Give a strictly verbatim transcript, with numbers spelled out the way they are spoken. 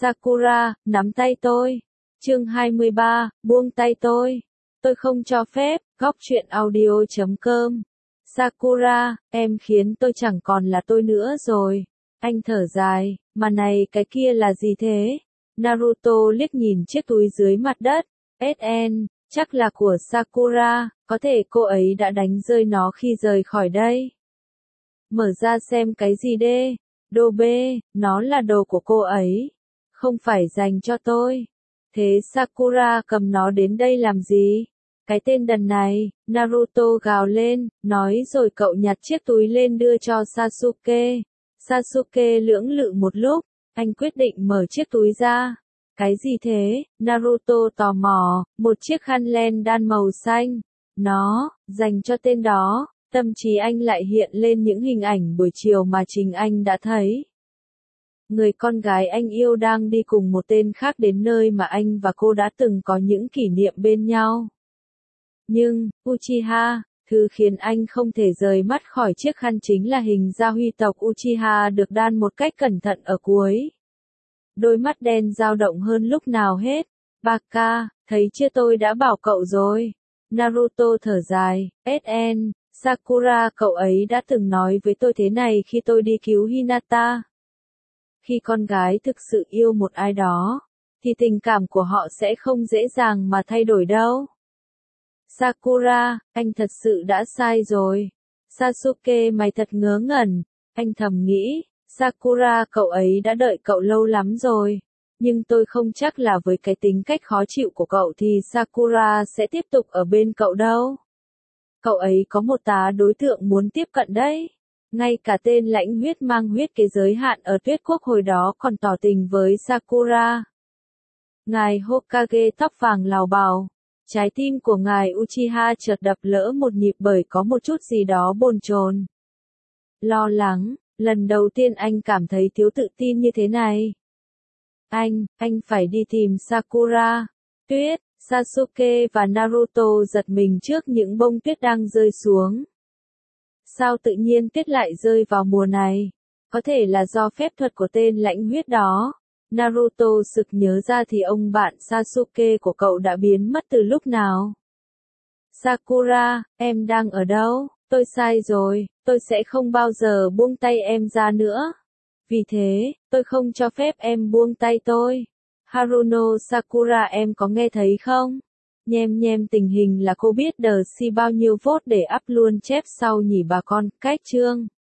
Sakura, nắm tay tôi. Chương hai mươi ba, buông tay tôi. Tôi không cho phép. Góc truyện audio chấm com. Sakura, em khiến tôi chẳng còn là tôi nữa rồi. Anh thở dài, mà này cái kia là gì thế? Naruto liếc nhìn chiếc túi dưới mặt đất. ét en, chắc là của Sakura, có thể cô ấy đã đánh rơi nó khi rời khỏi đây. Mở ra xem cái gì đê. Đồ B, nó là đồ của cô ấy. Không phải dành cho tôi. Thế Sakura cầm nó đến đây làm gì? Cái tên đần này, Naruto gào lên, nói rồi cậu nhặt chiếc túi lên đưa cho Sasuke. Sasuke lưỡng lự một lúc, anh quyết định mở chiếc túi ra. Cái gì thế? Naruto tò mò, một chiếc khăn len đan màu xanh. Nó, dành cho tên đó. Tâm trí anh lại hiện lên những hình ảnh buổi chiều mà chính anh đã thấy. Người con gái anh yêu đang đi cùng một tên khác đến nơi mà anh và cô đã từng có những kỷ niệm bên nhau. Nhưng, Uchiha, thứ khiến anh không thể rời mắt khỏi chiếc khăn chính là hình gia huy tộc Uchiha được đan một cách cẩn thận ở cuối. Đôi mắt đen dao động hơn lúc nào hết. Baka, thấy chưa, tôi đã bảo cậu rồi. Naruto thở dài, ét en, Sakura, cậu ấy đã từng nói với tôi thế này khi tôi đi cứu Hinata. Khi con gái thực sự yêu một ai đó, thì tình cảm của họ sẽ không dễ dàng mà thay đổi đâu. Sakura, anh thật sự đã sai rồi. Sasuke, mày thật ngớ ngẩn. Anh thầm nghĩ, Sakura, cậu ấy đã đợi cậu lâu lắm rồi. Nhưng tôi không chắc là với cái tính cách khó chịu của cậu thì Sakura sẽ tiếp tục ở bên cậu đâu. Cậu ấy có một tá đối tượng muốn tiếp cận đấy. Ngay cả tên lãnh huyết mang huyết kế giới hạn ở Tuyết Quốc hồi đó còn tỏ tình với Sakura. Ngài Hokage tóc vàng lào bào. Trái tim của ngài Uchiha chợt đập lỡ một nhịp bởi có một chút gì đó bồn chồn. Lo lắng, lần đầu tiên anh cảm thấy thiếu tự tin như thế này. Anh, anh phải đi tìm Sakura. Tuyết, Sasuke và Naruto giật mình trước những bông tuyết đang rơi xuống. Sao tự nhiên tuyết lại rơi vào mùa này? Có thể là do phép thuật của tên lãnh huyết đó. Naruto sực nhớ ra thì ông bạn Sasuke của cậu đã biến mất từ lúc nào. Sakura, em đang ở đâu? Tôi sai rồi, tôi sẽ không bao giờ buông tay em ra nữa. Vì thế, tôi không cho phép em buông tay tôi. Haruno Sakura, em có nghe thấy không? Nhem nhem, tình hình là cô biết đờ si bao nhiêu vote để up luôn chép sau nhỉ bà con. Cách chương